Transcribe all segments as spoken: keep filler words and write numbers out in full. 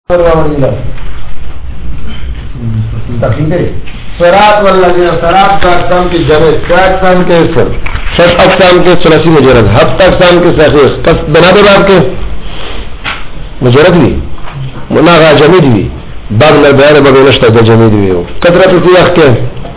सरात वल्लज़ीना सरात का अक़साम की जमे क्या अक़साम के सर शश अक़साम के सुलसी मुजरद हफ्ता अक़साम के सखीस कस बना दे बाब के मुजरद भी मुनागा जमीद भी बाब न बयान बाब नश्ता द जमीद भी हो कतरत सियाख के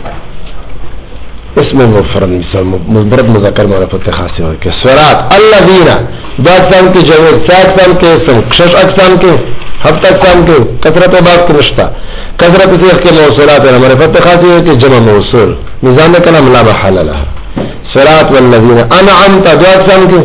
इसमें मुफरद मुबरद मुज़क्कर मारफत खास है कि सरात अल्लज़ीना दो अक़साम की जमे क्या अक़साम के सर शश अक़साम के हफ्ता अक़साम के कतरत बाब के नश्ता कदरत से के मौसूलात है हमारे फत खासी है कि जमा मौसूल निजाम का नाम ला महल लहा सरात वल्लज़ीना अनअमता दो अक़साम के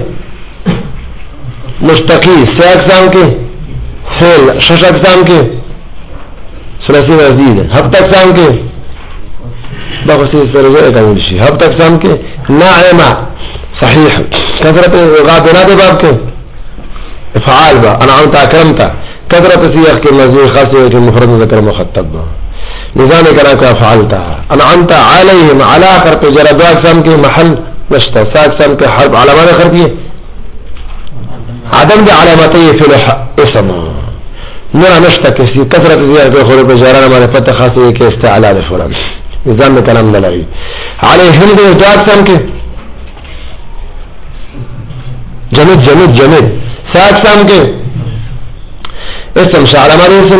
मुश्तकी से अक़साम के फेल शश अक़साम के सुलसी मज़ीद हफ्ता अक़साम के बखसी सरज़े का मुलशी हफ्ता अक़साम के नाइमा सहीह कदरत गाबिना दे बाब के फ़आल बा अनअमता अकरमता कदरत सियाख के मज़ीद खासी है कि मुफरद ज़कर मुख़त्तब निज़ाम करा का फ़अलता अनअमता अलैहिम अला कर पे जरा दो अक़साम के महल नश्ता सा अक़साम के हर्फ अलामत कर दिए आदम के अलामत ये फिल इसम नूरा नश्ता किसी कदरत सियाख के खुर पे जरा हमारे फत खासी है कि इस्तिअला फुरन निज़ाम में कलाम न लगी अलैहिम दो अक़साम के जमीद जमीद जमीद सा अक़साम के इसम शाल हमारे इसम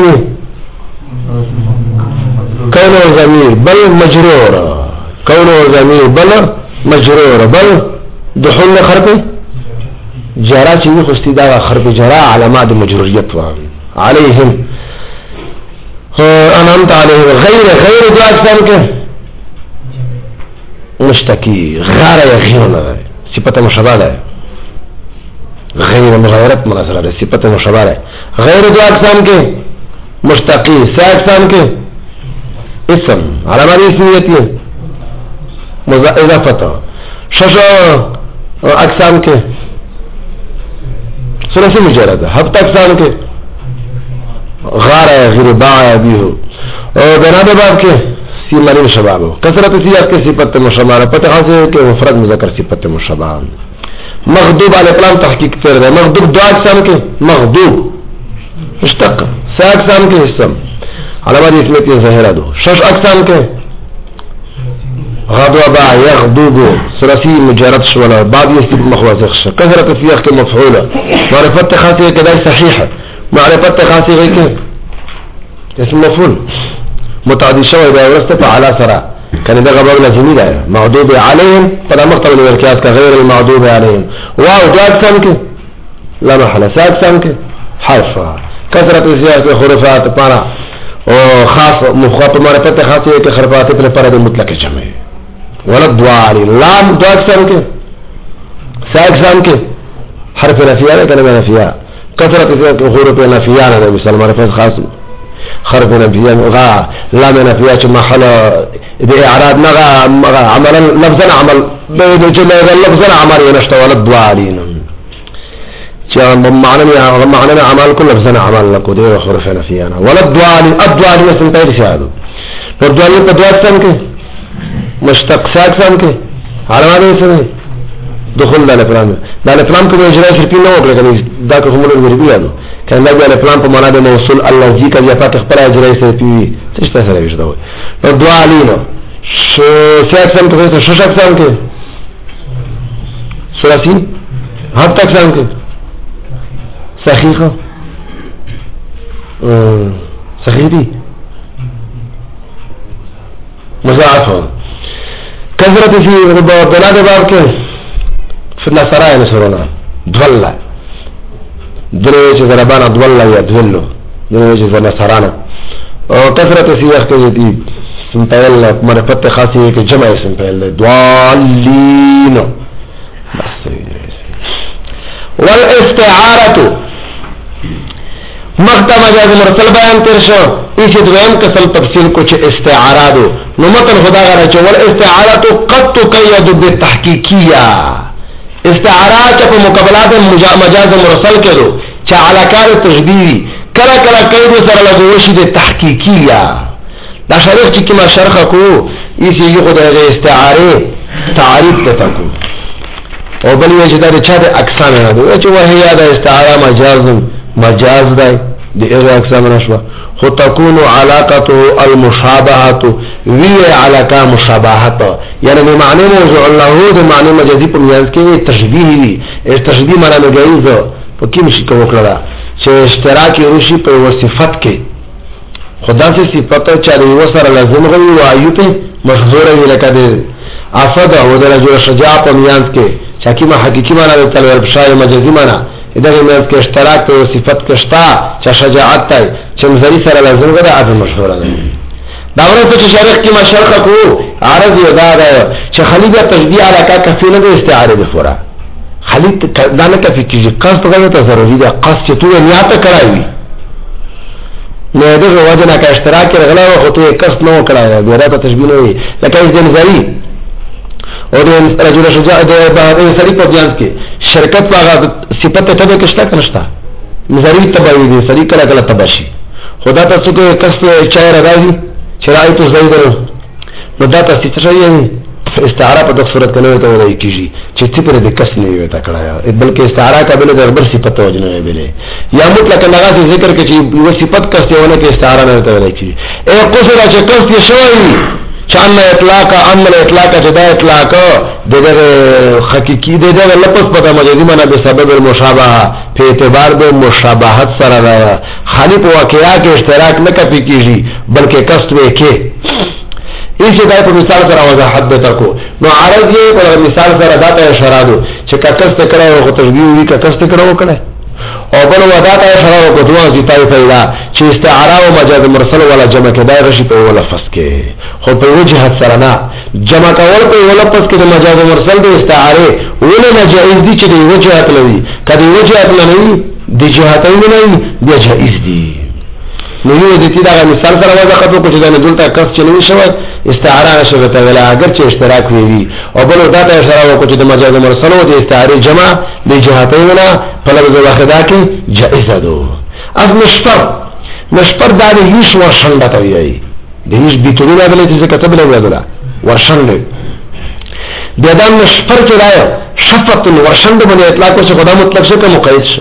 कौनो ज़मीर बल मजरूर कौनो ज़मीर बल मजरूर बल दुखुल खरप जरा चीज़ खुस्तीदा खरप जरा अलामात मजरूरियत अलैहिम अनअमत अलैहिम गैर गैर दो अक़साम के मुश्तकी गार यगीर सिफत मुशब्बह है गैर मुग़ायरत मुनज़र है सिफत मुशब्बह है गैर दो अक़साम के मुश्तकी से अक़साम के इसम अलामत इसमियत है इज़ाफ़त शश अक़साम के सुलसी मुजरद हफ्ता अक़साम के गार गैर बाया भी हो और बनादे बाब के सी मरीन शबाब हो कसरत सियाक़ के सिफत मुशब्बह है पता हासिल है कि मुफरद मुज़क्कर सिफत मुशब्बह मग़दूब अलैहिम तहक़ीक़ कर रहे मग़दूब दो अक़साम के मग़दूब मुश्तक़ से अक़साम के इसम अलामत इसमें तीन ज़ाहिरा दो शश अक़साम के ग़दबा यग़दुब सुलसी मुजरद शुला बाद ये सिब मख़वज़ कसरत सियाक़ के मफ़ऊल मारिफत खासी है कि सहीह है मारिफत खासी है कि इसम मफ़ऊल मुतअद्दी शव इवरस्त फ़अला सरा كان ده غبار لازمي ده مغضوب عليهم فده مقطع من الكياس كغير المغضوب عليهم واو ده أقسام كه لا محل سأقسام كه حرف كثرة الزيادة خرفات طارا وخاص مخاطب معرفة خاصة كخرفات في الفرد المطلق الجمع ولا الضوالي لام ده أقسام كه سأقسام كه حرف نفيا كان ما نفيا كثرة الزيادة خرف نفيا أنا مثال معرفة خاص خرف نفيا غا لام نفيا محل بإعراب نغا عملا لفظا عمل بيد الجمع لفظا عمل ينشط ولا الضوالين معنى معنى عمل كل لفظا عمل لقدير وخرفنا فينا ولا الضوالين الضوالين اسم تاير شهادو والضوالين بدوات سمك مشتق ساك سمك على ماذا يسمي دخول ده الافلام ده الافلام كم يجري شرطين نوع لكن ذاك هم الوربي هذا كان ده الافلام په معنا د موصول الذي کا یا پاک خبره اجرای سي څه څه سره وشته وي نو دوالینو شو سیاکسم ته شو شاکسم کې ثلاثي هر تکسم کې صحیحه صحیح دي مضاعفه كثرت في بلاد باب کې في النصارى نصرنا دولة درويش زربانا دولة يا دولو درويش زنصرانا وكثرة سياق كذي سنتيل معرفة خاصية كجمع سنتيل دوالين بس والاستعارة مقطع مجاز مرسل بیان ترشو اسی دویم کسل تفصیل کچھ استعارہ دو نمتن خدا غرہ چو والاستعارة قد تقید بالتحقیقیہ استعارہ چا پا مقابلات مجاز مرسل کے دو چا علاکار تشبیری کلا کلا قید سر لگوشی دے تحقیقیہ دا شریف چی کما شرخ کو اسی یو خدا غیر استعارے تعریف دیتا کو او بل وجه دا چا دے اقسام ہے دو چا وحی یاد استعارہ مجاز مجاز دا دي اغا اقسام نشوه خو تكون علاقته المشابهات وی علاقه مشابهت یعنی دی معنی موضوع الله دی معنی مجازی پر میانس که تشبیح دی تشبیح معنی مجایز پا کی مشی که وکلا چه اشتراکی روشی پر وصفت که خدا سے صفت چاہے وہ سر لازم غوی و آیوت مشهور وی لکه دی افد و در رجل شجاع پر میانس که چاکی ما حقیقی معنی دی تلور بشای مجازی معنی ادھر میانس کے اشتراک پر صفت کشتا چا شجاعت تای چا مزری سر لازم غدا آدم مشهور دی داورا تو چه شرق کی مشرق کو عرض یدا دا چه خلیب تشبیح علاقہ کفی نده استعاره بفورا خلیب دانا کفی کیجی قصد غیر تا ضروری دا قصد چه تو نیاتا کرائیوی نیده وجنا که اشتراکی رغلا و خطو قصد نو کرائیوی بیرا تا تشبیح نوی لکه از دن زری اور رجل شجاع دا سری پا بیانس کے شرکت پاگا صفت تبه کشتا کنشتا زری تبایی دی سری کلا کلا تباشی خدا تا سکو قصد چای رغاوی چرای تو زید نو دا تاسو څه یې استعاره په دغه صورت کې نه وته وایي کیږي چې څه پر د کس نه وي تا کړه بلکې استعاره قابل د بربر صفت وجه نه ویلې یا مطلق لغات ذکر کې چې یو صفت کس ته ونه کې استعاره نه وته وایي کیږي اے قصره چې کس یې شوی چانه اطلاق عمل اطلاق جدا اطلاق دغه حقيقي دغه لفظ په مجازي معنی به سبب المشابهه په اعتبار د مشابهت سره را خالق واقعیا کې اشتراک نه کوي کیږي بلکې قصد وې کې ایسه دای په مثال سره وضاحت به تکو نو عرض یې په مثال سره داته اشاره دو چې کاکست کړه او تشبیه وی کاکست کړه وکړه او بل وداته اشاره کو دوه زیتای پیدا چې استعاره او مجاز مرسل ولا جمع کدای رشي په ولا فس کې خو په وجهت سره نه جمع کول په ولا فس کې د مجاز مرسل د استعاره ولا نجائز دي چې د وجهت لوي کدی وجهت نه وي د جهتین نه وي جائز دي نو یو د دې دا مثال سره وضاحت کو چې دا نه دلته کس چلوي شو استعاره نشو ته ویلا اگر چې اشتراک وي او بل داته اشاره کو چې د مجاز مرسل او د استعاره جمع د جهتین نه په لفظ واحده کې جائز ده از مشفر مشفر دا د هیڅ ورشنده ته وي د هیڅ بیتونه بلې چې کتب له ولا ورشنده د دا مشفر چې راي شفت ورشنده باندې اطلاق شو خدا مطلب څه کوم مقید شو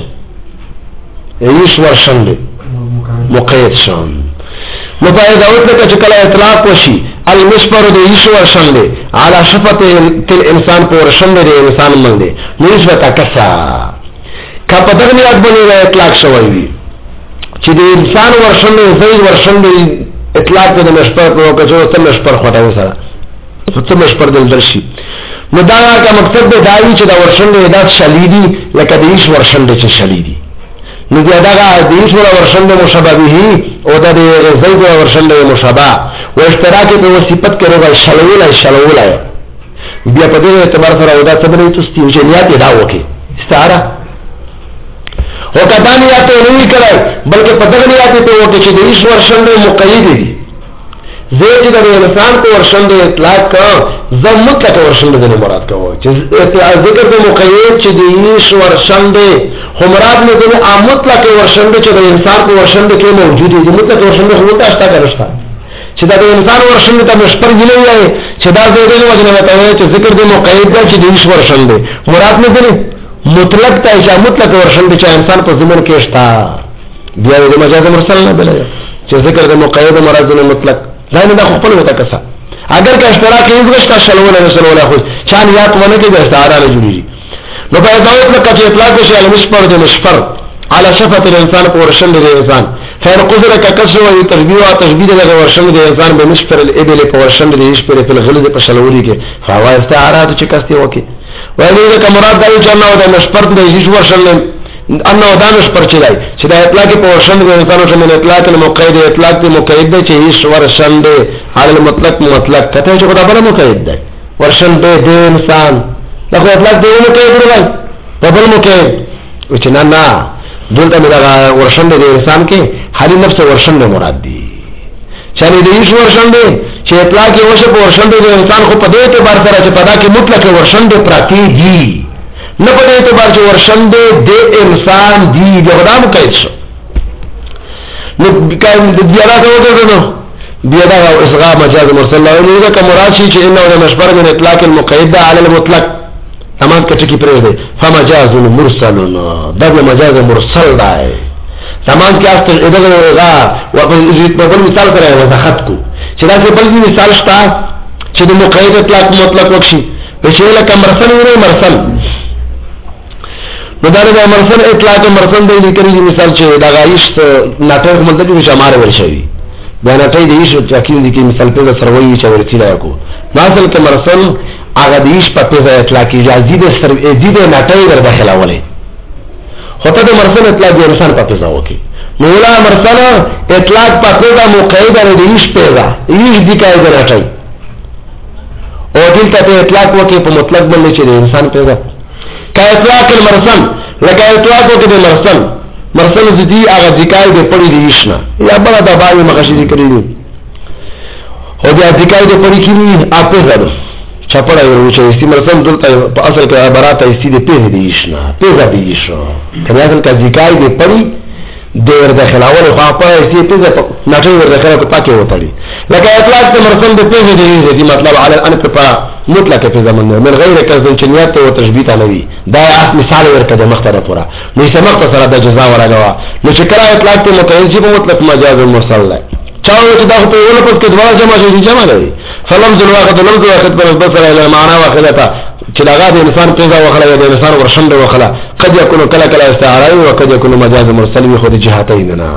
هیڅ ورشنده مقید شو نو پای دا وخت چې کله اطلاق وشي المشفر د هیڅ ورشنده على شفت تل انسان پر ورشنده د انسان باندې نسبت کسا کا په دغه نیت باندې اطلاق شوی وي چې د انسان ورشنده زید ورشنده اطلاق د مشفر په وکړو چې مشفر خټاو سره څه مشفر دل درشي نو دا کا مقصد دی دایي چې دا ورشنده د شلیدي لکه د هیڅ ورشنده چې شلیدي نو دا دا د هیڅ ورشنده مشابهه او د زید ورشنده مشابه و اشتراک په صفت کې راغلی شلول شلول بیا په دې اعتبار سره ودا څه بلې تاسو چې نیت دا وکي استعاره او کدا نیت نه کړای بلکې په دغه نیت ته وکي چې د هیڅ ورشنده مقید دي زید د انسان په ورشنده اطلاق کا زمت کا ورشنده نه مراد کوي چې ذکر د مقید چې د هیڅ ورشنده خو مراد نه دی مطلق ورشنده چې د انسان په ورشنده کې موجود دي مطلق ورشنده خو ته اشتا کرشتا چې دا د انسان ورشنده ته مشپر ویلې وي چې دا د دې وجه نه ته چې ذکر د مقید دا چې د هیڅ ورشنده مراد نه دی مطلق ته چې مطلق ورشنده چې انسان په زمون کې اشتا بیا د مجاز مرسل نه بلای چې ذکر د مقید مراد نه مطلق دا نه خپل وته کسا اگر که اشتراک یې وګشت شلول نه شلول خو چان یاد ونه کې د استعاره نه جوړیږي نو په داوت لکه چې اطلاق شي على مشفر د مشفر على شفت الانسان په ورشنده د انسان فإن قدر ككسر وتشبيه وتشبيه د ورشنده د انسان به مشفر الابل په ورشنده د مشفر په الغلظ په شلولي کې فوا استعاره چې کسته وکي وایي دا مراد دی چې نو د مشفر د هیڅ ورشنده انه دا مشفر چې دی چې د اطلاق په ورشنده د انسان او من اطلاق المقید اطلاق مقید دی چې هیڅ ورشنده على المطلق مطلق کته چې خدا بل مقید دی ورشنده د انسان دا خو اطلاق دی نو کې دی په بل مقید چې نه نه دلته موږ ورشنده د انسان کې هرې نفس ورشنده مراد دی چې د هیڅ ورشنده چې اطلاق یې وشه په ورشنده د انسان خو په دې اعتبار سره چې پدا کې مطلق ورشنده پراتی دي نه په دې اعتبار چې ورشنده د انسان دی د خدام قید شو نو کله د بیا راځو نو بیا دا اصغاء مجاز مرسل له نو که مراد شي چې انه مشبر من اطلاق المقید على المطلق تمام کټی پرې ده فمجاز مرسل دا مجاز مرسل دی زمان کې است دغه غا او په بل مثال سره وضاحت کو چې دا بل مثال شته چې د مقید اطلاق مطلق وکشي چې لکه مرسل وره مرسل نو دا د مرسل اطلاق مرسل دی لیکلي مثال چې دا غایش ناټه مطلب چې امر ورشي دا ناټه دی چې اکیل دي کې مثال په سره وایي چې ورتی لا کو مثال کې مرسل هغه دیش په پیسه اطلاق اجازه دې سر دې ناټه ور داخله ولې خطه د مرسل اطلاق د انسان په پیسه وکي نو لا مرسل اطلاق په پیسه مقید د دیش پیسه دیش دې کای درټای او دې ته اطلاق وکي په مطلق باندې چې د انسان پیسه کا اطلاق المرسل لکه اطلاق وکي د مرسل مرسل دې هغه ذکای دې پړې دیش نه یا بل دا باندې مغشي ذکر دي او دې ذکای دې پړې کې اپه زړه چپړا یو چې استي مرسل دلته په اصل کې عبارت استي دې پیه دي شنه پیه دي شو کله اصل کې ذکای دې پړې ډېر داخله اول خو په استي پیه په نټي ور داخله په پاکي وتړي لکه اطلاق د مرسل دې پیه دي دې مطلب علي ان په مطلق په زمانه من غیر کذ چنیات او تشبیه علوي دا مثال ورکړه مختره پورا نو چې مختصره د جزاء ورغوا نو چې کله اطلاق ته متوجه په مطلق مجاز مرسل ده چاوي چې دا په ول پس کې دوا جمع شي جمع لري فلمز الواحد لمز واحد پر بصر الى معنى واخلته چې دا غا د انسان پیدا وخلا د انسان ورشند وخلا قد يكون كلا كلا استعاره وقد يكون مجاز مرسل خو د جهتين نه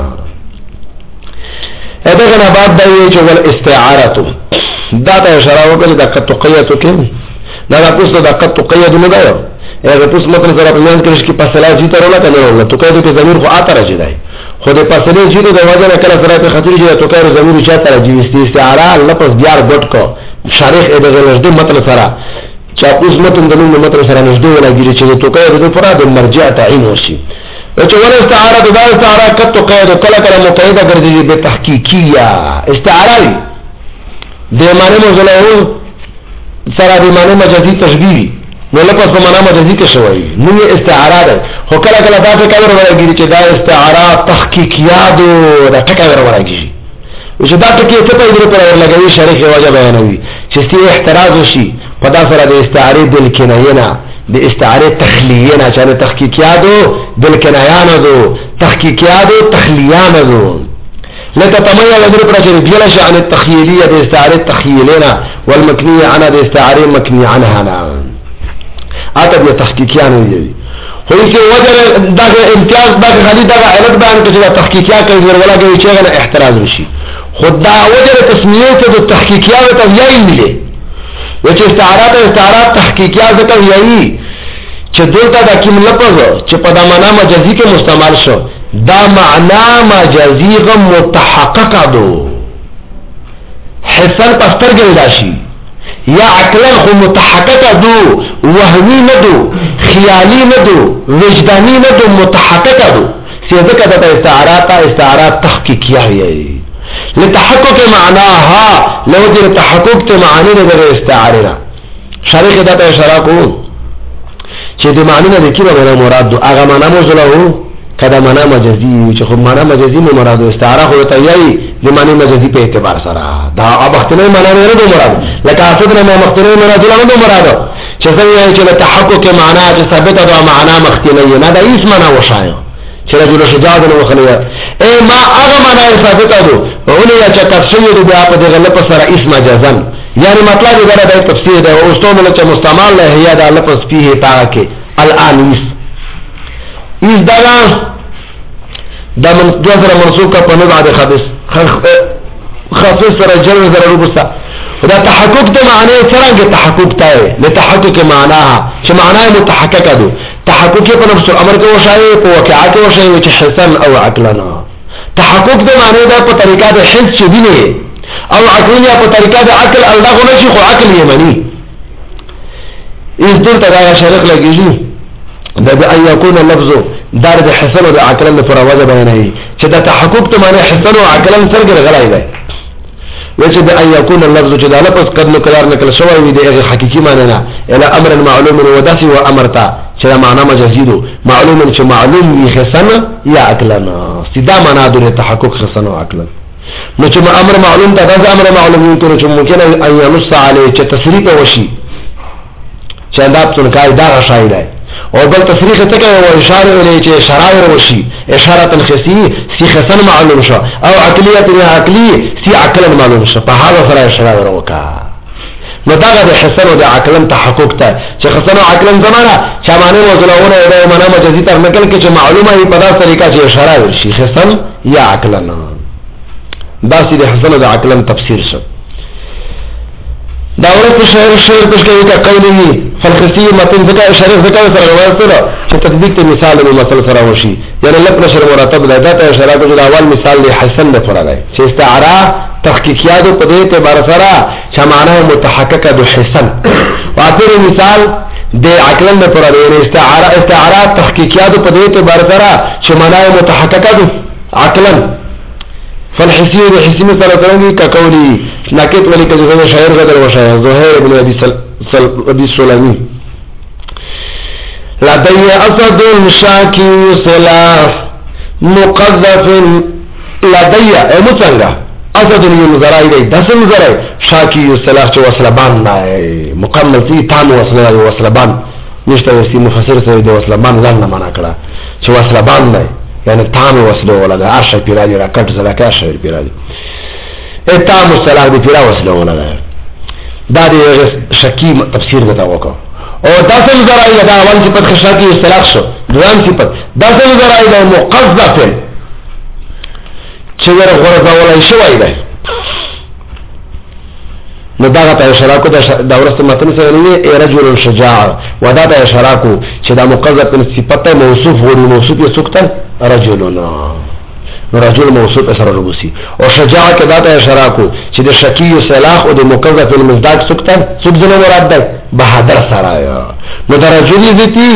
اته نه بعد د یو چې ول استعاره دا ته اشاره وکړه د قد تقیت کې دا د پوسټ د قد تقید نه دا یو پوسټ متن سره په میان کې چې په صلاح جی ته ولا کنه ولا تقید کې ضمیر خو اته راځي دی خو د پسلې جیرو د وجه نه کله سره په خطر چې تو کار زمير چا تر جي استعاره لفظ دیار ګټ کو شارح دغه لږه متن سره چا اوس متن د نوم متن سره نږدې ولاږي چې تو کار د فراد مرجع تعین وشي چې ول استعاره د استعاره کته قید کله کله مقیده ګرځي به تحقیقیه استعاره د معنی موزله سره د معنی مجازي تشبیه نو لپس په معنا مجازي کې شوی نو یې استعاره ده خو کله کله دا څه کار ورغی چې دا استعاره تحقیقیات دا ټکا ورغی چې دا ټکی څه په دې پر ورلګوي شریک واجب بیانوي چې ستې احتراز وشي په دا سره د استعاره دل کنایه د استعاره تخلیه نه چې تحقیقیات دل کنایانه دو تحقیقیات تخلیان دو لکه تمیا لدر پر چې دیل شان التخیلیه د استعاره تخیلنا والمکنیه عنها د استعاره مکنی عنها نه اته د تحقیقیان دی خو چې وجه دا امتیاز دا غلی دا علت بیان کړي چې تحقیقیا کوي ورولګي چې غن احتراز وشي خدا وجه تسمیه ته د تحقیقیا ته یای ملي و چې استعاره استعاره تحقیقیا ځکه یای چې دلته د کوم لفظ چې په د معنا مجازي کې مستعمل شو دا معنا مجازي غو متحقق دو حسن پستر ګرځي یا عقلا خو متحقق دو وهمي ندو خیالی ندو وجدانی ندو متحقق دو سیده که دا استعارات استعارات تحقیقیه یه لتحقق معناها لو دي لتحقق ته معنی در استعاره شریک دا ته اشاره کو چې د معنی نه کیږي به مراد دو هغه معنا موزله کدا معنا مجازي چې خو معنا مجازي نه مراد استعاره خو ته یي د معنی مجازي په اعتبار سره دا ابختنه معنا نه ده مراد لکه اصل نه مختنه مراد نه مراد چې څنګه چې تحقق معنا چې ثابته ده معنا مختنه نه ده هیڅ معنا وشایو چې رجل شجاع نه وخلیا اے ما هغه معنا ثابته ده ولې چې تفسیر دې په دغه لپاره سره اسم مجازن یعنی مطلب دا د تفسیر ده او استعمال چې مستعمل له هي دا لفظ فيه پاکه الانیس اس دغه دا من دوزر منصوب کا پنو بعد خبس خاصه سره جر سره روبسا دا تحقق ته معنی څنګه تحقق ته لتحقق معناها چې معنی متحقق ده تحقق په نفس الامر کې وشای په واقعات وشای چې حسن او عقلنا تحقق ته معنی دا په طریقه د حس چې دی او عقلیا په طریقه د عقل الله نه شي خو عقل یې معنی اس دلته دا شرط لګیږي دا به ان يكون اللفظ دار د حسن او د عقل لپاره وجه بیانوي چې دا تحقق ته معنی حسن او عقل سره غلای دی وجه به ان يكون اللفظ چې دا لفظ قد نقرار نکل شوی وي د حقيقي معنی نه الى امر معلوم وداسي وامرتا چې معنا مجازي دو معلوم چې معلوم وي حسن یا عقلنا سیدا معنا د تحقق حسن او عقل نو چې امر معلوم دا د امر معلوم وي چې ممکن ان ينص عليه چې تصریح وشي چې دا په قاعده غشای دی او بل تصریح ته کوي او اشاره الیه چې اشاره وشي اشاره الخسی سی خسن معلوم شو او عقلیت عقلی سی عقلا معلوم شو په هغه سره اشاره وکا نو دا د حسن او د عقلا تحقق ته چې حسن او عقلا زمانہ چې معنی وزلونه او معنا مجازي تر نقل کې چې معلومه ای په داسې طریقه چې اشاره وشي حسن یا عقلا دا سي د حسن او د عقلا تفسیر شو دا ورته شعر شعر پښ کې کا قوله فالخسی متن ذکر شریف ذکر سره روایت سره چې تطبیق ته مثال د مثال سره وشي یعنی لپ نشر مرتب ده دا اشاره د اول مثال له حسن ده پر راځي چې استعاره تحقیقیات په دې ته بار سره چې معنی متحققه د حسن واخر مثال د عقل نه پر راځي استعاره استعاره تحقیقیات په دې ته بار سره چې معنی متحققه د عقلا فالحسي الحسي مثلا ثاني كقولي نكت ولي كذا شاعر غدر وشاعر زهير بن ابي سل ابي سلمي لدي اسد شاكي سلاح مقذف لدي متنگا اسد المزراي دي دسم زراي شاكي سلاح جو وصلبان مكمل فيه تام وصلبان وصلبان نشته وسي مفسر سره دي وصلبان ځان نه معنا کړه چې وصلبان نه یعنی تام وصله ولا د عشر پیراجي را کټ زلا کا عشر پیراجي اتام الصلاه دی پیرا وصله ولا دا دی شکی تفسیر وتا وکړه او داسم زرائی دا اول صفت خشاکی اصطلاح شو دوام صفت داسم زرائی دا مقذف چگر غرزا ولا شوئی دا نو دا تا اشراکو دا ورست متن سره نه ای رجل شجاع و دا تا اشراکو چې دا مقذف صفت موصوف غوړي موصوف یې سکته رجلنا نو رجل موصوف سره ربوسی او شجاع کې دا تا اشراکو چې د شکی صلاح او د مقذف المصداق سکته سکته مراد ده بہادر سره نو دا رجل دې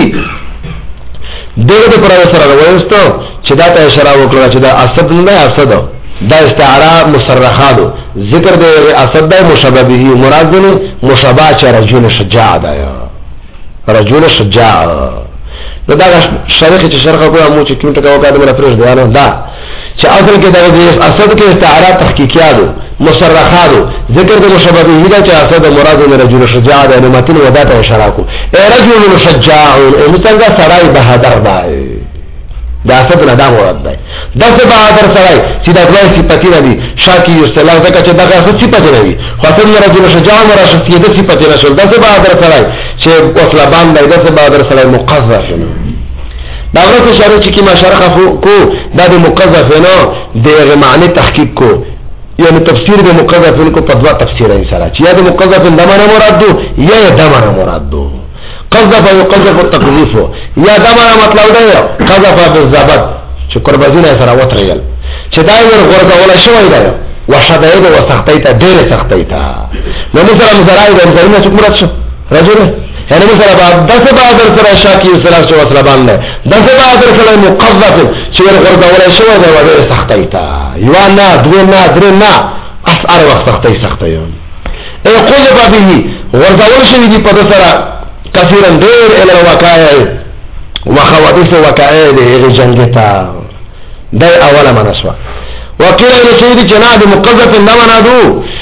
دغه پر سره وایستو چې دا ته اشاره وکړه چې دا اسد نه اسد دا استعاره مصرحاتو ذکر د اسد د مشابه به مراد نه مشابه چې رجل شجاع دا رجل شجاع نو دا شرح چې شرح کوه مو چې کوم ټکا وکړه د فرش بیان دا چې اصل کې دا د اسد کې استعاره تحقیقیاتو مصرحاتو ذکر د مشابه به دا چې اسد مراد نه رجل شجاع دا نو متن ودا ته اشاره کو اے رجل شجاع او څنګه سړی بهادر دی دا اسد نه دا مراد دی دا څه بهادر سړی چې دا دوه صفات دي شاکی استلاح ځکه چې دا څه صفات دي خو څنګه رجل شجاع مراد شخصیت صفات نه شول دا څه بهادر سړی چې وصلبان دی دا څه بهادر سړی مقذف دا غوښه شرع چې کی ما شرح کو دا د مقذف نه د معنی تحقیق کو یعنی تفسیر د مقذف کو په دوا تفسیر یې سره چې یا د مقذف د معنا مراد دو یا د معنا مراد دو قذف او قذف التقذيف یا د معنا مطلب دی قذف بالضبط چې قربازینه سره وترېل چې دا ور ورته ولا شوی دی وشداید او سختیت ډېر سختیت نو مثلا مزرای د انسانه څوک مراد شو رجل یعنی مثلا بعد دغه بهادر سره شاکی سره شو وسلبان نه دغه بهادر سره مقذف چې ور ورته ولا شوی دی ډېر سختیت یو نه دوه نه درې نه اسعار وخت سختي سختي اي قذف به ورته شوی دی په سره كثيرا دير الى الوقائع وخواتيف وقائع دي جنگتا دي اولا منسوا وقيل الى سيدي جناد مقذف انما نادو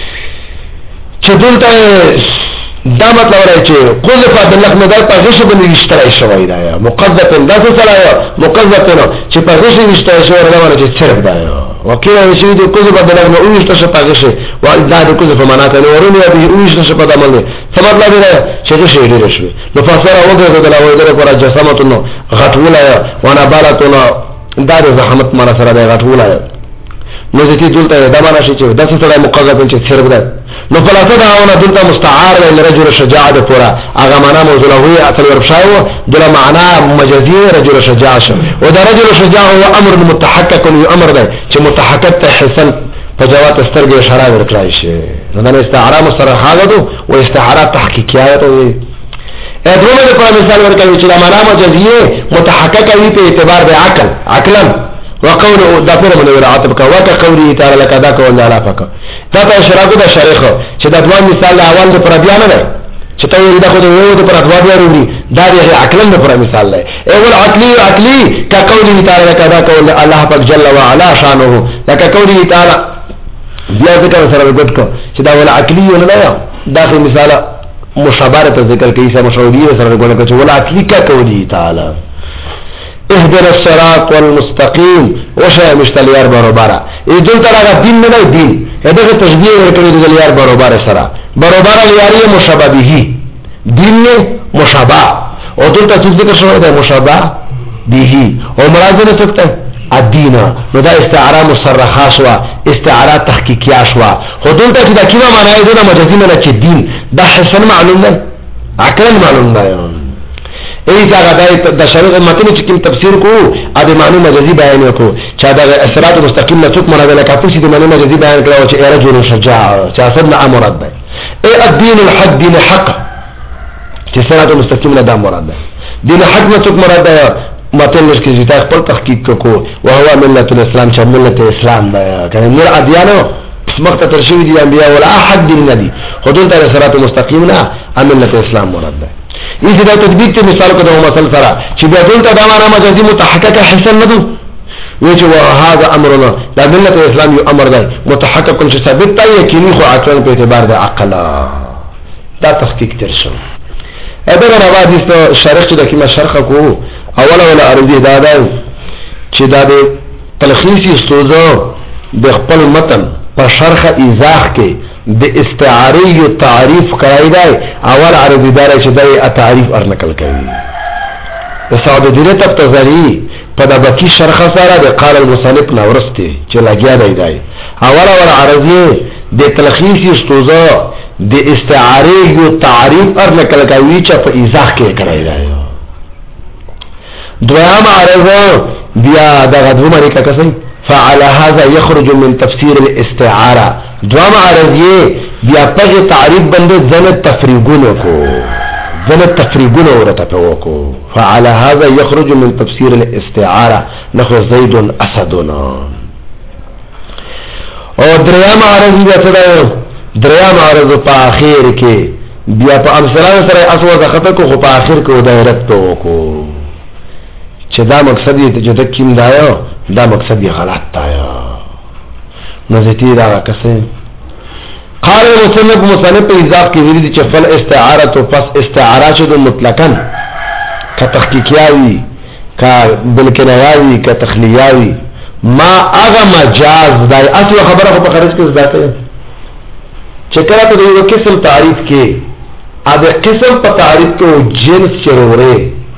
چه دلتا دا مطلب رأي چه قذف باللق مدار پا غش بندی اشترائی شوائی دایا مقذف دا سو سلایا مقذف نو چه پا غش اشترائی شوائی دایا چه صرف دایا وقيل الى سيدي قذف باللق ما اوشتش پا غش وعداد قذف مناتا نوروني ابه اوشتش پا دامل دي فمطلب دا چه غش ایدیر شوی نفاسر وقت دلا ویدر پر جسامتونو غطولایا ونبالتونو دار زحمت مانا سر دا غطولایا نزدی دلتا دمانا شی چه دست سر مقذف چه صرف دا نو فلاسه دا اونا دلتا مستعار دا رجل شجاع دا پورا اغا مانا موزولا ہوئی اصل وربشاو دلا معنا مجازی رجل شجاع شو و دا رجل شجاع هو امر متحقق و امر دا چه متحقق تا حسن فجوات استرگی اشارہ ورکلائشه نو دا استعارا مصرحات دو و استعارا تحقیقیات دو ادرومه دا پرا مثال ورکلائشه چه دا معنا مجازی متحقق وی پہ اعتبار دا عقل عقلا وقول دا پیر منور عاطب کا وکا قولی تعالی لکا دا کول دا علاقا دا تا اشراکو دا شریخو چه دا دوان مثال دا اول دا پر بیانه دا چه تاویری دا خود ویو دا پر اتوار بیاروری دا دا عقلن دا پر مثال دا اول عقلی عقلی کا قولی تعالی لکا دا کول دا اللہ پاک جل و علا شانوه لکا قولی تعالی بیا ذکر سر گد کو چه دا ولا عقلی ولا دا دا مثال مشابهت ذکر کوي سم مشابهي سره کوله چې ولا تلک کوي تعالی اهدنا الصراط والمستقيم وشا مشتلیار برابر ای دل ترا دین نه دین دغه تشبیه ورکړي د لیار برابر سره برابر لیاری مشابهه دین نه مشابه او دلته څه ذکر شوی دی مشابه به او مراد نه څه الدین نو دا استعاره مصرحه شوا استعاره تحقیقیه شوا خو دلته چې دا کیما معنی دی نه مجازي نه چې دین دا حسن معلوم ده عقلا معلوم ده ای څنګه دا شرع متن چې کوم تفسیر کو ا دې معنی مجازي بیان کو چې دا صراط مستقیم نه څوک مراد نه کافي چې معنی مجازي بیان کړو چې رجل شجاع چې اصل نه مراد ده ای الدین الحق دین حق چې صراط مستقیم نه دا مراد ده دین حق نه څوک مراد ده متن لږ کې ځای خپل تحقیق کو او هو ملت الاسلام چې ملت اسلام ده کنه نور ادیانو مخته ترشوی دي انبیاء ولا احد دین ندي خودل ته صراط مستقیم نه ملت اسلام مراد ده ایزی دا تطبیق تی مثال کدو مسل سرا چی بیا دولتا دامانا مجازی متحقق حسن ندو ویچی وهذا امرنا دا ملت اسلام یو امر دا متحقق کنچ ثابت تا یکینی خو عقلان پہ اعتبار دا عقلا دا تحقیق ترشو ایدر نباد ایستا شرق چی دا کما شرق کو اولا ولا ارزی دا دا چی دا دا تلخیصی استوزو دا خپل متن پا شرخ ایزاخ کے د استعاری یو تعریف کرائی دای اول عربی داره چې دای تعریف ار نقل کوي صاحب دې ته تزری په د بکی شرح سره د قال المصنف نو ورسته چې لګیا دی دای اول اول عربی د تلخیص استوزا د استعاری یو تعریف ار نقل کوي چې په ایزاح کې کرائی دای دوام عربی بیا د غدو مری کا کسي فعلى هذا يخرج من تفسير الاستعاره دوام عرضیه بیا پغه تعریف بنده ځنه تفریقونه کو ځنه تفریقونه ورته پوکو فعلى هذا يخرج من تفسير الاستعاره نحو زيد اسدنا او دريام عرضیه څه دريام عرض په اخر کې بیا په امثله سره اسوه خطه کو په اخر کې دایره پوکو چې دا مقصد یې چې د کیم دایو دا مقصد یې غلط تایا نزتی دا کسه قال المصنف مصنف په اضافه کې ویلي چې فل استعاره تو پس استعاره شد مطلقاً کا تحقیقیاوی کا بالکنایاوی کا تخلیاوی ما اغه مجاز دای اصل خبره په خارج کې ذاته چې کله ته یو قسم تعریف کې اده قسم په تعریف کې جنس چروره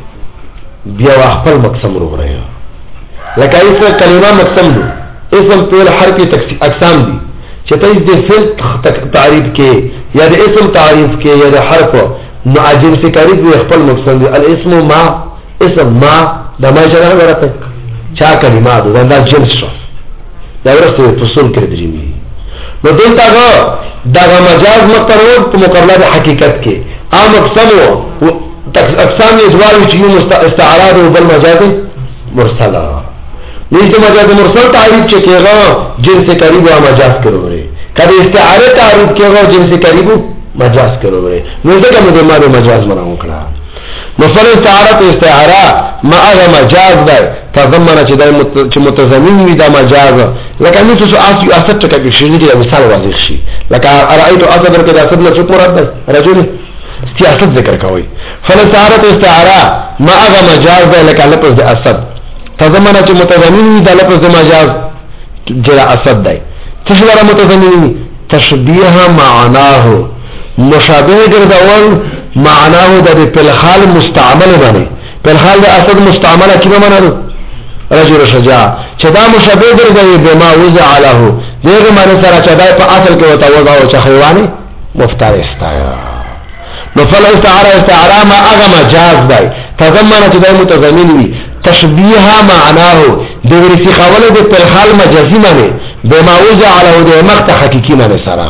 بیا خپل مقسم وروره لکه ایسه کلمه مقسم دو اسم طول حرفی اقسام دی چې ته د فعل تعریف کې یا د اسم تعریف کې یا د حرف نو اجنس سے قریب وي خپل مقسم دی الاسم ما اسم ما د ما جره ورته چا کلمات دا جنس شو دا ورته فصول کې درېمي نو دلته دا مجاز مقرر په مقابله د حقیقت کې عام مقسم او اقسام ادوار چې یو استعاره او بل مجاز مرسله نیسته مجاز مرسل تعریف چې کېغه جنس قریب او مجاز کړوره کله استعاره تعریف کېغه جنس قریب مجاز کړوره نو څنګه موږ ما مجاز مرا وکړه مثلا استعاره استعاره ما هغه مجاز ده تضمن چې د چې متضمن وي دا مجاز لکه نو څه اصلي اصل ټکه کې شي دي مثال واضح شي لکه رايت اصدر کده اصل نه څه مراد ده رجل سیاست ذکر کوي فالاستعاره استعاره ما هغه مجاز ده لکه لفظ د اصل تضمن چې متضمن وي د لفظ مجاز جرا اصل ده څه لپاره متضمن وي تشبيه معناه مشابه ګرځول معناه د په حال مستعمل باندې په حال د اصل مستعمله کیمه معنی رجل شجاع چې دا مشابه ګرځي بما وضع له دغه معنی سره چې دا په اصل کې وته وضع او چې حیواني مفتر استایا نو فل استعاره استعاره ما هغه مجاز دی تضمن چې د متضمن وي تشبيه معناه د ورثي خوله د په حال مجازي معنی بما وضع له د مقت حقيقي معنی سره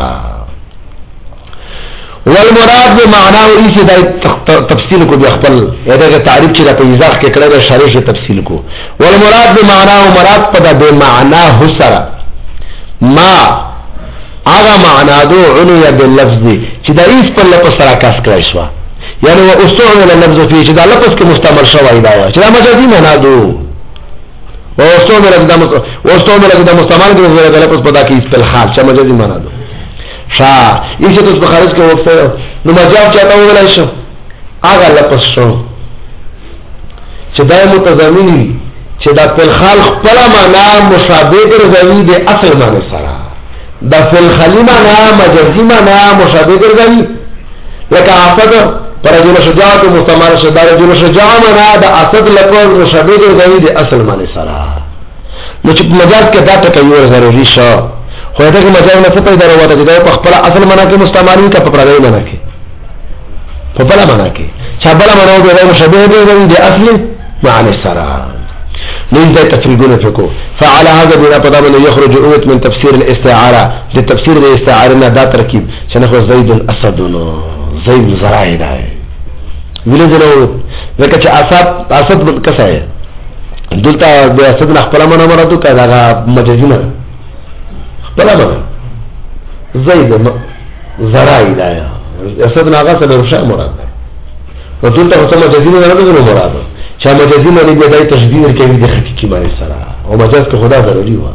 والمراد بمعناه ایسه دا تفصیل کو بیا خپل دغه تعریف چې د پیزاخ کې کړه د شریح تفصیل کو والمراد بمعناه مراد په د معناه سره ما هغه معنا دو عنی باللفظ چې د ایس په لفظ سره کاس کړی شو یعنی و استعمل اللفظ فيه چې د لفظ کې مستعمل شوی دا چې دا مجازي معنا دو و استعمل د مستعمل د مستعمل د لفظ په دا کې استل حال چې مجازي معنا دو شا ایچه توس بخارج که وقتا نو مجاب چاہتا ہوگلای شو آگا لپس شو چه دای متضمینی چه دا فلخال خپلا مانا مشابه گرزوی ده اصل مانا سرا دا فلخالی مانا مجازی مانا مشابه گرزوی لکه آفد پر رجل شجاعت مستمر شد دا رجل شجاع مانا دا اصد لپس مشابه گرزوی ده اصل مانا سرا نو چه مجاز که دا تکیور ضروری شو خو دا که مجاز نفو پیدا رو واتا چه دا پا خپلا اصل مانا که مستمری که پا پرادای مانا که پا بلا مانا که چه بلا مانا که دا مشابه گرزوی ده اصل معنی سرا نين ذا تفريقون فيكو فعلى هذا بنا قدامنا يخرج اوت من تفسير الاستعارة لتفسير الاستعارة دا تركيب شنخو زيد الاسد زيد زرائي دا ولی زنو ذکر چه اسد اسد کسا ہے دلتا دا اسد نخپلا منا مرادو که دا مجازینا خپلا منا زيد زرائي دا اسد ناغا سن رشاء مراد دا ودلتا خصا مجازینا نرادو مرادو چا مجازی معنی بیدای تشبیه ورکوی دی حقیقی معنی سرا او مجاز که خدا ضروری ہوا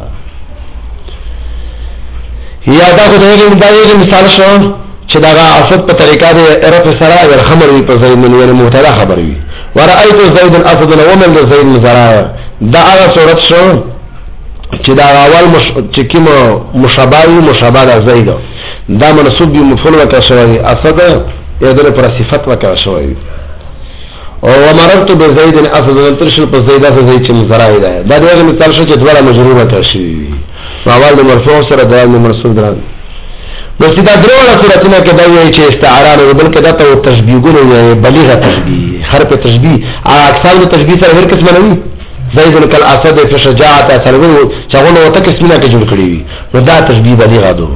یا دا خدا ایگی دایگی مثال شو چه دا عصد پا طریقہ دی عرف سرا اگر خمر وی پا زید من یعنی محتدا خبر وی ورائیتو زید الاسد ومن دا زید مزرایا دا آغا صورت شو چه دا اول مش... چه کم مشابهی مشابه دا زید دا منصوب بی مفعول وکا شوی اسد یادن پر صفت وکا شوی او ومررت بزید افضل ترشل پر زید افضل چه مزرائی دا دا دیگه مثال شو چه دوارا مجروبه تاشی فاول دا مرفوع سر دوال دا مرسول دران بستی دا درولا صورتنا که داوی چه استعاران و بلکه دا تا تشبیگون یا بلیغ تشبیه حرف تشبیه اکسال دا تشبیه سر هر کس منوی زید کل اسد فی شجاعت سرگون چاگون و تا کسمینا که جل کریوی و دا تشبیه بلیغ دو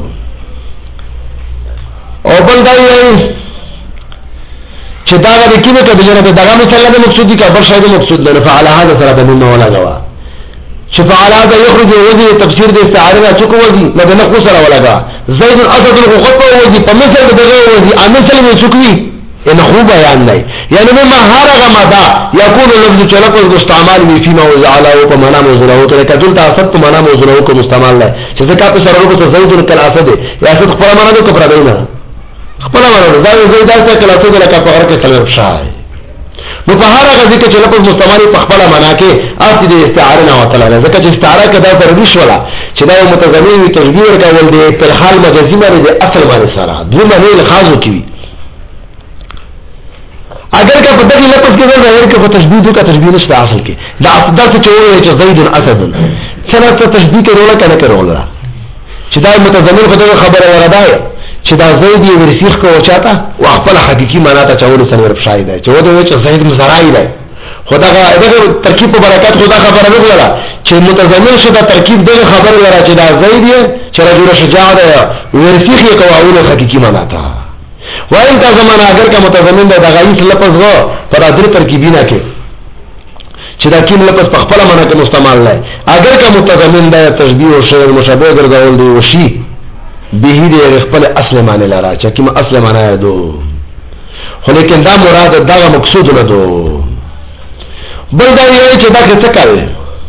او بل داوی چه داغا دی کیمه که بجنه داغا مثلا دا مقصود دی که بر شاید مقصود لنه فعلا هذا سرا دنون ولا گوا چه فعلا هذا یخرج وزی تفسیر دی استعارنا چکو وزی لده نخو سرا ولا گوا زید الاسد لخو خط پا وزی پا مثل دغه وزی امثل من چکوی این خوب بیان نئی یعنی مما هارغا مدا یکون لفظ چلق مستعمال بی فیما وزی علاو پا منا موزنهو که لکه دلتا اسد پا منا موزنهو که مستعمال نئی چه زکا پی سرا رو کسا زید کل اسد یا اسد خپلا منا دو کپرا دینا خپلا مانو دا زید داسته کلا سود لکا پغر کې سلام شای نو په هر هغه ځکه چې لپس مستعمل په خپل معنا کې اصلي د استعاره نه وتل نه ځکه چې استعاره کې دا ضروري شولا چې دا متضمن وي تشبیه ورکول دي په حال مجازي باندې د اصل باندې سره دوه معنی له خاصو کې اگر کا په دغه لپس کې ظاهر کې په تشبیه کا تشبیه نشته اصل کې دا افضل څه چوي چې زید اسد څنګه تشبیه کې رولا کنه کولا چې دا متضمن خبره خبره ورده چې دا زید یې ورسیخ کو چاته او خپل حقيقي معنا ته چول سره ورپشای دی چې و دوی چې زید مزرای دی خدای دغه ترکیب په برکات خدا خبره نه وکړه چې متضمن شو دا ترکیب دغه خبره لري چې دا زید یې چې رجل شجاع دی ورسیخ یې کو او حقيقي معنا ته وای دا زمانہ اگر کا متضمن دی دغه هیڅ لفظ و پر ادر ترکیبینا کې چې دا کیم لفظ په خپل معنا کې مستعمل نه اگر کا متضمن دی تشبیه او شی مشابه ګرځول دی وشي به دې خپل اصل معنی لرا چې کوم اصل معنی دو خو لیکن دا مراد دا مقصود نه دو بل دا یو چې دا څه کوي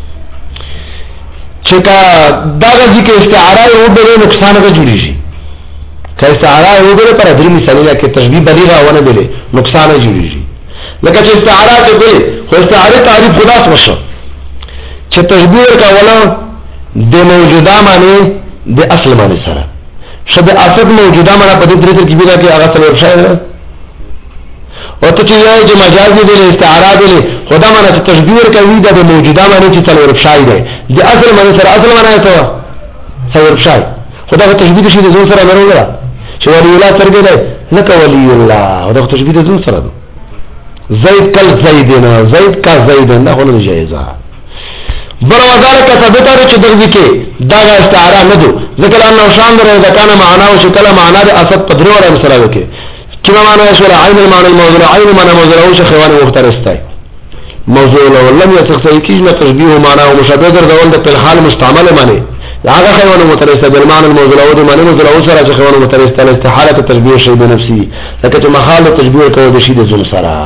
چې کا دا ځکه استعاره او د نقصان نه جوړیږي که استعاره او د پر درې مثالونه کې تشبیه بلیغه ونه دي نقصان نه جوړیږي لکه چې استعاره ته دي خو استعاره تعریف خلاص وشو چې تشبیه کوله د موجوده معنی د اصل معنی سره شد اصل موجوده معنا په دې درې ترکیبه کې هغه سره شاید او ته چې یو چې مجازي دی استعاره دی خدا معنا چې تشبیه کوي د موجوده معنی چې سره شاید دی د اصل معنی سره اصل معنی ته سره شاید خدا په تشبیه شي د ځون سره مرغه چې ولی الله ترګه دی نه کوي الله دا تشبیه د ځون سره زید کل زیدنا زید کا زیدنا خو نه جایزه بروازار کا ثابت ہے چې دغه کې دا استعاره نه دو ذکر ان شان درې دا کنه معنا او شکل معنا د اسد پدرو اور سره وکي کله معنا شو عین المعنى الموضوع عین معنا موضوع او شخوان مختار استای موضوع لم يتخصص کیږي تشبیه معنا او مشابه ګرځول د په حال مستعمل معنی هغه خوان مترسته بالمعنى الموضوع او د معنی موضوع او سره شخوان مترسته استحاله تشبیه شی بنفسه لکه چې محال تشبیه کوي د شی د زم سره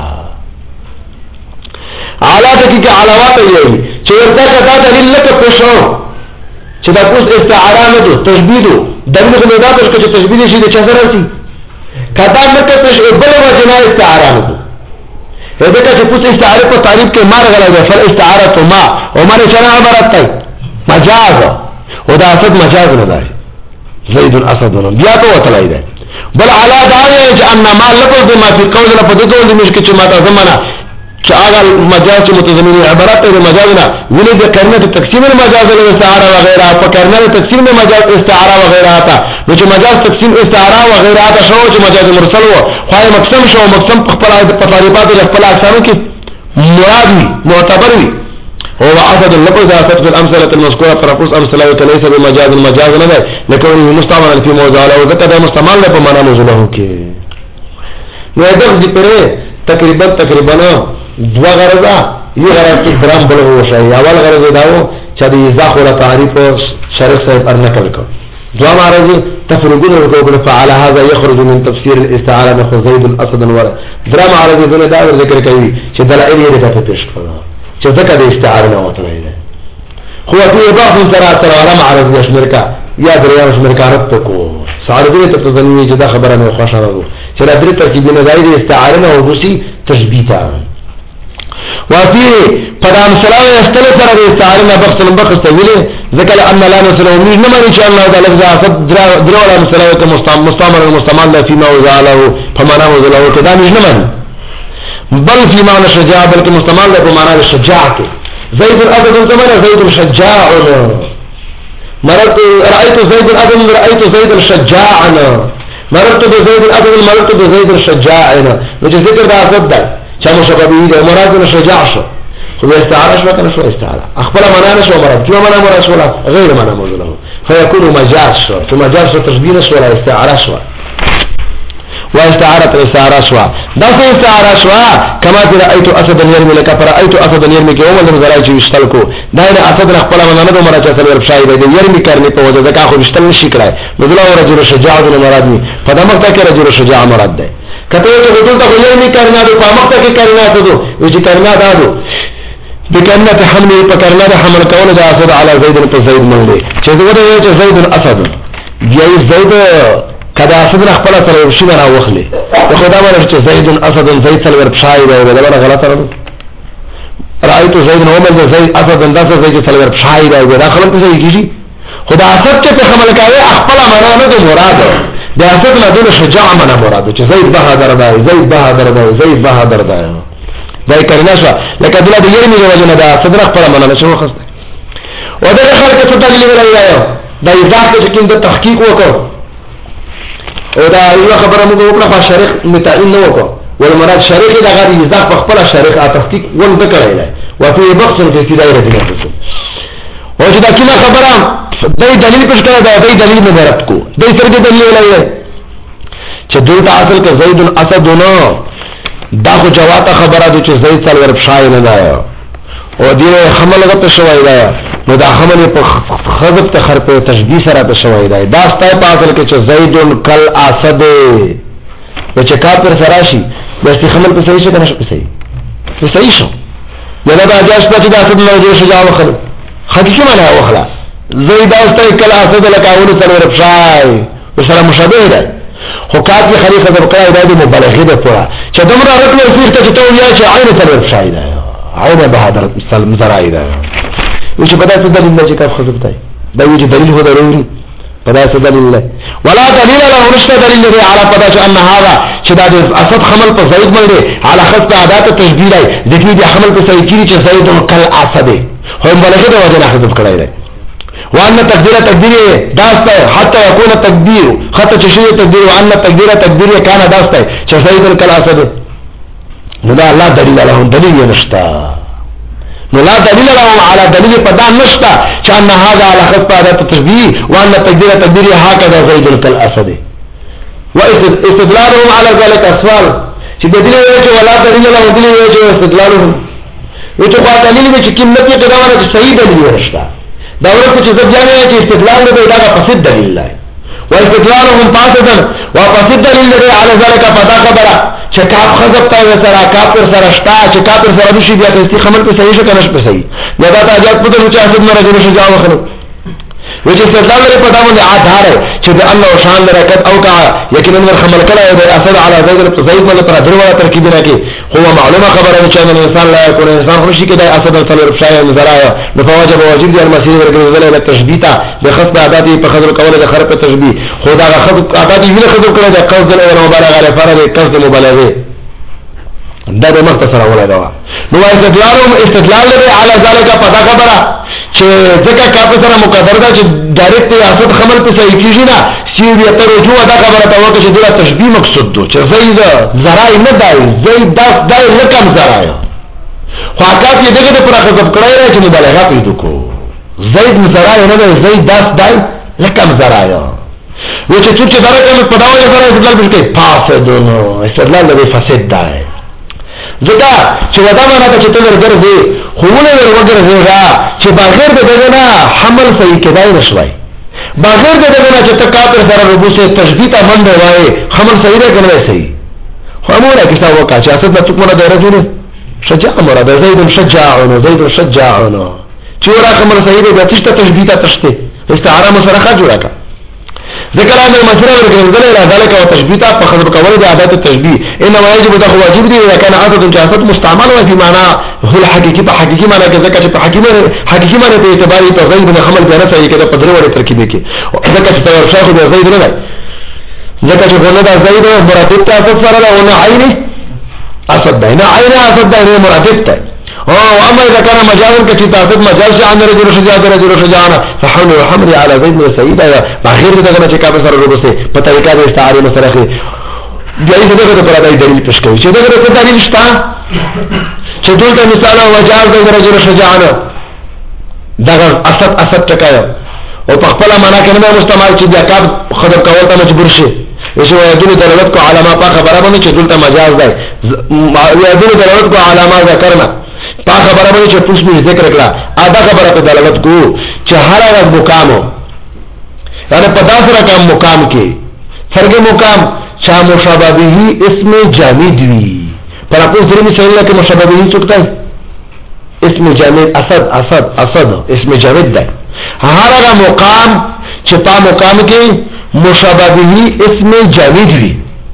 حالات کی علاوات یې چې ورته دا دلیل لکه پښو چې دا کوس استعاره نه دو تشبیه دو دلیل خو دا پښ کې تشبیه شي د چا سره شي کدا مکه تشبیه بل وجنا استعاره نه هدا چې پوڅ استعاره په تعریف کې مار غلا ده فل استعاره ما او معنی چنا عبارت دی مجاز او دا اسد مجاز نه دی زید الاسد بیا ته وتلای ده بل علا دعوه چې ان ما لفظ ما في قول لفظ قول مشکې چې ما ته زمانہ چې هغه مجاز چې متضمن عبارت دی مجاز نه ولې د کلمه تقسیم المجاز له استعاره و غیره په کلمه تقسیم مجاز استعاره و غیره تا نو چې مجاز تقسیم استعاره و غیره تا شو چې مجاز مرسل و خو مقسم شو مقسم په خپل په تعریفات د خپل اقسامو کې مراد وي معتبر وي هو عدد اللفظ اسد في الامثله المذكوره طرفوس امثله ليس بمجاز المجاز نه ده لكونه مستعمل في موضع له ذکر مستعمل په معنا نزله کې نو دا دې پرې تقریبا تقریبا دوا غرضه یو غرض کې درام بل هو شي اول غرض داو چې د ازاح ولا تعریف شرح صاحب پر نقل کو دوا غرض تفرقون وقول فعلى هذا يخرج من تفسير الاستعاره نحو زيد الاسد ور درام غرض دې دا ذکر کوي چې دلایل یې راته پیش کړو چې ځکه د استعاره نه وته دی خو ته بعض سره سره علم عرض یشمر کا یا دریاو شمر کارت کو سارګره ته تزنی چې دا خبره نه خوښه راغله چې را درې ترکیب نه ځای د استعاره نه او دوسی تشبیه تا وفي قدام سلام يستل سره د استعاره نه بخص بخص ویل ذکر ان لا نسلو من ما ان شاء الله تعالی لفظ درو ولا مسلو ته مستعمل مستعمل فيما وزاله فمنا وزاله كذا مش نه بل في معنى شجاع بلکہ مستعمل ہے بمعنى الشجاع کے زید الاسد زمانہ زید الشجاع مررت رأيت زید الاسد رأيت زید الشجاع مررت بزید الاسد مررت بزید الشجاع وجه ذکر دا اسد دا چا مشابه دی مراد الشجاع شو خو استعاره شو کنه شو استعاره اخبر معنا شو مراد جو معنا مراد شو غیر معنا موجود فيكون مجاز شو ثم مجاز شو تشبيه شو ولا استعاره شو واستعاره استعاره شوا دا څه استعاره شوا کما چې رايت اسد يرمي لك فرأيت اسد يرمي کې اول نظر چې وشتل کو دا نه اسد خپل مننه د مرچا سره ورشای دی يرمي کرنے په وجه ځکه خو وشتل نشي کړای بدلا او رجل شجاع د مراد ني په دماغ ته کې رجل شجاع مراد ده کته چې بدل ته يرمي کرنا د په مخ ته کې کرنا ته دو چې کرنا دا دو بکنه حمل په کرنا د حمل کول د اسد علی زید په زید منلی چې دغه چې زید الاسد دی زید کدا اسد خپل سره شنه را وخلی خدا باندې چې زید اسد زید سره ورپشای دی دا غلطه راځي رايت زید نو مل زید اسد اندازه زید سره ورپشای دی دا خلک څه کیږي خدا اسد چې حمل کوي خپل معنا نه دی مراد دا اسد نه د شجاع معنا مراد چې زید بهادر دی زید بهادر دی زید بهادر دی دا کړنه شو لکه دلته د یری میږي وجنه دا اسد خپل معنا نشو خسته او دا خلک څه تدلیل ولایو دا ځکه چې کیند تحقیق وکړو او دا یو خبره موږ وکړه شریک متعین نه وکړو والمراد شریک دا غادي ځکه په خپل شریک تحقیق ول ذکرایله او په بخص کې ابتدایي رجنه او چې دا کله خبره دای دلیل پېښ کړه دا دای دلیل نه درت کو دای سره دلیل ولایي چې دوی ته اصل کې زید الاسد نو دا خو جواب خبره ده چې زید سره ورپشای نه دا او دې حمل غته شوی دا نو دا حمل په خذب ته خر په تشبیه سره ته شوی دا دا ستای په اصل کې چې زید کل اسد چې کافر سره شي د استخمل په صحیح شي کنه صحیح په صحیح شو دا دا اجازه چې دا اسد نو دې شجاع وخل حقیقي معنا وخلا زید استای کل اسد لکاول سره ورپشای وسره مشابه ده خو کافي خلیفہ د بقای د مبالغه ده پورا چې دمر رکن فيه ته ته یا چې عین سره ورپشای ده عین بهادر سلام زرائی ده وش پدا څه دلیل نه چې کا خو ځای دا وی چې دلیل هو ضروري پدا څه دلیل نه ولا دلیل له نشته دلیل نه علی پدا چې ان هذا چې دا اسد حمل په زید باندې علی خص عادت تشبیه دی ځکه دې حمل په صحیح کړي چې زید کل اسد هو مبالغه ده وجه حذف کړای دی وان تقدیر تقدیر داسته حتی يكون تقدیر خط چې شی تقدیر وان تقدیر تقدیر کانه داسته چې زید کل اسد نو دا الله دلیل له دلیل نشته نو لا دلیل له على دلیل پدا نشتا چې ان هذا على خط عادت تشبيه وان تقدير تقدير هكذا زيد كالاسد واستدلالهم على ذلك اسوال چې دلیل وایي چې ولا دلیل له دلیل وایي چې استدلالهم یو چې په دلیل کې چې کوم نه پیدا ونه صحیح دلیل نشتا دا ورته چې ځکه نه چې استدلال نه دا فاسد دلیل دی واستدلالهم فاسدا وفاسد دلیل دی على ذلك پدا خبره چې کاف خذب تا سره کافر سره شتا چې کافر سره بشي بیا ته استخمل په صحیح شکل نش په صحیح دا دا اجازه پته چې اسد نه راځي شجاع وخلو وجه استدلال لري په داونه عادار چې د الله شان برکت او کا یقینا ور خمل کړه د اثر علی زید زید مل پر درو ولا ترکیب نه کې هو معلومه خبره چې انسان لا يكون انسان خوشي کې د اثر تل رفشای مزرایا نو فواجب واجب دي المسیر ورګرځول له تشبیتا د خص عادت په خضر کوله د خرق تشبیه خدا غ خد عادت ویل خدو کړه د قصد له مبالغه لپاره د قصد مبالغه دا د مختصر ولا دا نو استدلالهم استدلال لري علی ذلك پتا خبره چې ځکه کاپه سره مقدر ده چې ډایرکټ ریاست خمل په صحیح کیږي نه سی بیا تر رجوع دا خبره ته وکړي چې دا تشبیه مقصود ده چې زید زرای نه دی زید داس دای لکم زرای خو کاپ یې دغه پر حساب کړای راځي چې مبالغه پیدا کو زید زرای نه دی زید داس دای لکم زرای و چې چې دا کوم په داوی سره استدلال وکړي فاسدونو استدلال لري فاسد دی ځکه چې ودا معنا ته چې تل ورګرځي خوونه ورګرځي را چې بغیر د دغه نه حمل صحیح کېدای نشوي بغیر د دغه نه چې تکاتر سره ربوسه تشبیه ته منډه وای حمل صحیح نه کوي صحیح خو موږ کیسه وکړه چې اصل د څومره د رجل شجاع مراد زید شجاعون زید شجاعون چې ورا حمل صحیح د تشته تشبیه ته تشته استعاره مسرخه جوړه کا ذکر ان المسره ورګرځل الى ذلك وتشبيهه فخذ قول دي عادات التشبيه انما يجب ده واجب دي اذا كان عادت جاست مستعمل وفي معنى هو الحقيقي په حقيقي معنی کې ذکر چې په حقيقي حقيقي معنی ته اعتبار ته غیر من خمل بیان صحیح کې په درو وړ ترکیب کې ذکر چې تور شاخ د زید نه ذکر چې غنه د زید مرادف ته اساس سره له نه عین اسد ده نه عین اسد ده مرادف ته او اما اذا كان مجازا كتابه مجاز عن رجل شجاع رجل شجاعنا فحمل الحمل على زيد بن سعيد بغیر دغه چې کابه سره وروسته په طریقه د استعاره مسرخه بیا یې دغه په اړه دلیل پیش کوي چې دغه څه دلیل شته چې دلته مثال او مجاز د رجل شجاعنا دغه اسد اسد تکایا او په خپل معنا کې نه مستعمل چې د کاب خبر کول ته مجبور شي وشو يدل دلالت کو علامه په خبره باندې چې دلته مجاز ده يدل دلالت کو علامه ذکرنا پا خبره باندې چې پوښتنه ذکر کړه ادا خبره په دلالت کو چې هر هغه مقامو یعنی په داسې رقم مقام کې فرق مقام چې مشابه به اسم جامد وي پر اپو ځري مثال کې مشابه به څوک دی اسم جامد اسد اسد اسد اسم جامد ده هر هغه مقام چې په مقام کې مشابه به اسم جامد وي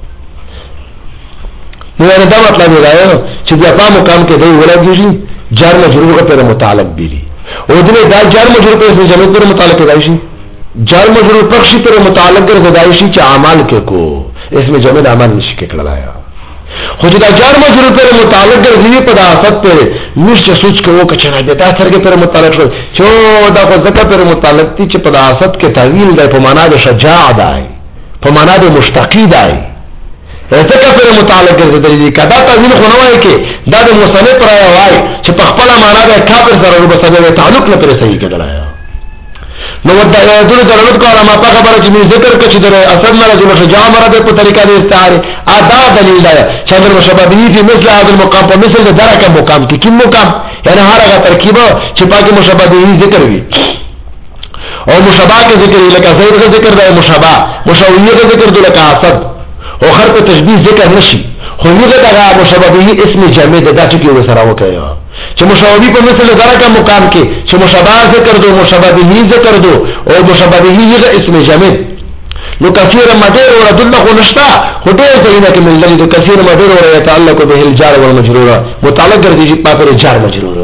نو دا مطلب دی چې د په مقام کې دی ولګي جار مجرور پر متعلق دی او دې دا جار مجرور په اسم جامد پر متعلق دی شي جار مجرور په شي پر متعلق ګرځي شي چې اعمال کې کو اسم جامد عمل نشي کې کړلای خو چې دا جار مجرور پر متعلق ګرځي په داسات پر نشه سوچ کوو چې نه دا څرګه پر متعلق شو چې دا خو ځکه پر متعلق دي چې په داسات کې تعویل دی په معنا د شجاع دی په معنا د مشتقی دی ځکه پر متعلق ګرځي کدا تعویل خو نه وای کې دا د مصنف را وای چې په خپل معنا د کافر سره وبسره تعلق نه پر صحیح کېدلای نو دا یادونه دلالت کوي ما په خبره چې ذکر کړي چې د اصل نه رجل شجاع مراد په طریقه د استعاره ادا دلیل دی چې د مشابهه فی مثل هذا المقام په مثل د درکه مقام کې کوم مقام یعنی هر هغه ترکیب چې پاکه مشابهه ذکر وي او مشابهه کې ذکر لکه زید ذکر دی مشابهه مشابهه ذکر دی لکه اسد او خرق تشبیه ذکر نشي خو یوه دغه مشابهه اسم جامد دا چې یو سره وکړي چې مشابهه په مثل درکه مقام کې چې مشابهه ذکر دو مشابهه ذکر دو او مشابهه یغه اسم جامد نو کثیر مدیر اور دله خو نشتا خو دې ځینه کې من لري کثیر مدیر اور يتعلق به الجار والمجرور متعلق ګرځي په پر جار مجرور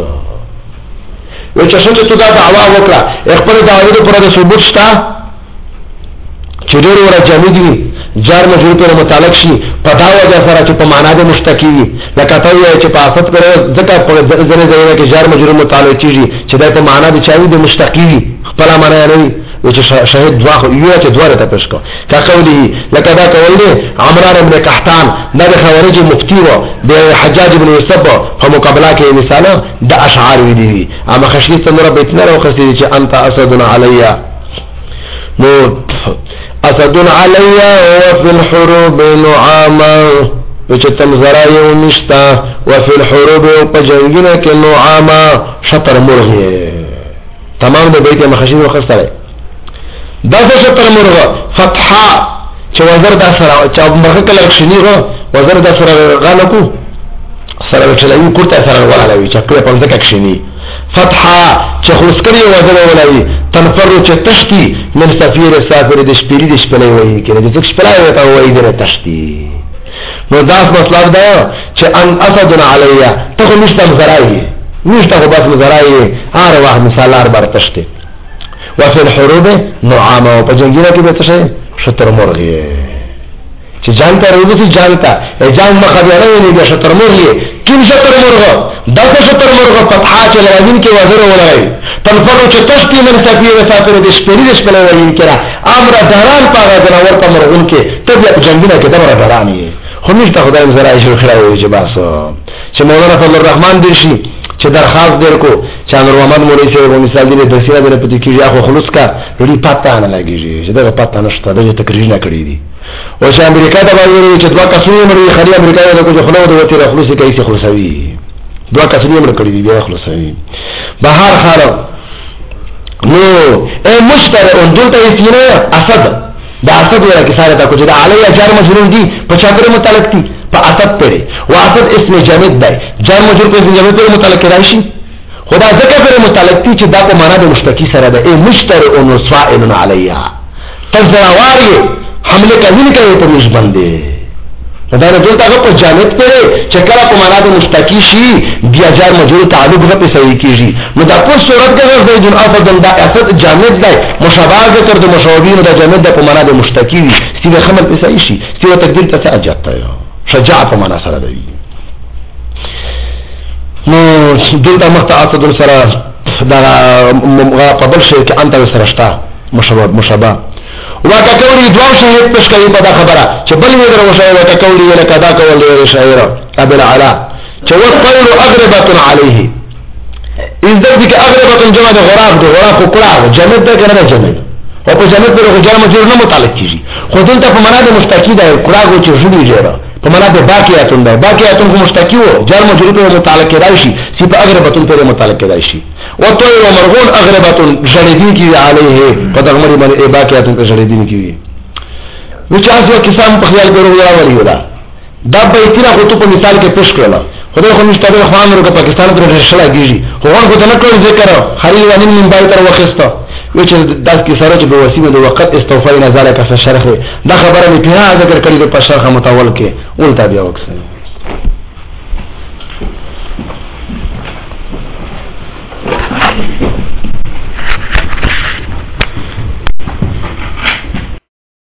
و چې څنګه ته دا دعوا وکړه خپل دعوی پر د ثبوت شتا چې ډېر ور جامد دي جار مجرور پر متعلق شي په دا وجه سره چې په معنا د مشتقي لکه ته یې چې په افت پر ځکه په ځنه ځای کې جار مجرور متعلق کیږي چې دا په معنا د چاوي د مشتقي خپل معنا نه وي چې شاهد دوا یو چې دواره ته پښکو کا قولي لکه دا قول دی عمران ابن قحطان دا د خوارج مفتی و د حجاج ابن یوسف په مقابله کې مثال د اشعار وی دي اما خشی څنګه بیت نه راوخسي چې انت اسدنا علیا نو اسدن علی وفي الحروب نعاما وچتم زرایو نشتا وفي الحروب پجنگنا کې نعاما شطر مرغه تمام د بیت مخشین وخستره دا شطر مرغه فتحه چې وزر د سره چې مرغه کله شنیغه وزر د سره غلکو سره چلوي کوټه سره ولاوي چې کله په ځکه کښینی فتحه چې خلص کړی وځره ولوي تنفر چې تشتی من سفیر سافر د شپری د شپلې وایي کړي د شپلې وته وایي د تشتی نو دا مطلب دا چې ان اسد علیا ته مشتم زراي مشته بس زراي هر واحد مثالار بر تشتی وفي الحروب نعامه په جنگیره کې به تشه شتر مرغي چې جانتا روزي جانتا جان مخبره نه دي شتر مرغي کیم شتر مرغ دا شتر مرغ فتحه چې لازم کې وزر ولای تنفر چې تشتی من سفیر سافر د شپری د شپلې وایي کړه امر داران پاغه جنور په مرغون کې طبيعت جنگیره کې دمر دارانی خو نشته خدای زرای شو خړای چې بس چې مولانا فضل الرحمن دې شي چې درخواست درکو چې انور محمد مولوی صاحب مثال دې د سیره د پتی کیږي خو خلوص کا لري پاتہ نه لګیږي چې دا پاتہ نشته د تقریر نه کړی دي او چې امریکا ته وایي چې دوا کسونه مړي خالي امریکا ته کو خلو د وتی خلوص کوي چې خلصوي دوا کسونه مړ کړی دي بیا خلصوي بهر حال نو اے مشتر او دلته یې اسد دا اسد ولا کې ساره تا کو چې دا علی اجر مجرور دي په چا پر متعلق دي په اسد پره او اسد اسم جامد دی جار مجرور په اسم جامد پر متعلق راشي خدا ذکر پر متعلق دي چې دا په معنا د مشتکی سره ده اے مشتر او نصائل علیها تزراواری حمله کوي کوي په مش باندې دا نه دلته هغه په جامد پره چې کله په معنا د مشتکی شي بیا جار مجرور تعلق به صحیح کیږي نو دا په صورت کې غوړ دی افضل دا اسد جامد دی مشابهه تر د مشابهین د جامد په معنا د مشتکی وي چې خمل په صحیح شي چې تقدیر ته اجازه ده شجاع په معنا سره دی نو دلته مختعصد سره دا په بل شي کې انت سره شتا مشابه مشابه واکا کولی دوام شهید پش کوي په دا خبره چې بل وی درو شهید واکا کولی ولا کدا کول دی شاعر ابو العلا چې وقول اغربه عليه اذا ذيك اغربه جمع غراب دي غراب کړه جمد ده کنه جمد او په جمد په جمع مجرور نه متعلق کیږي خو دلته په معنا د مستقید ده کړه چې جوړي جوړه په معنا د باقیاتون ده باقیاتون کو مستقیو جر مجرور په متعلق راشي چې په اغربه په متعلق راشي او تو مرغون اغربه جړدین کی علیه په دغه مری باندې باقیاتون ته جړدین کی وی چې تاسو کسان په خیال ګورو یا ولی ولا دا به تیرا خو په مثال کې پېښ کړل خدای خو نشته د خوان ورو پاکستان پر رسلا کیږي خو هغه ته نه کول ذکر خلیل ونی من بای تر وخسته وی چې داس کې سره چې په وسیله د وخت استوفای نظر کا شرح دا خبره می پیرا ذکر کړی په شرح متول کې ولتا بیا وکړه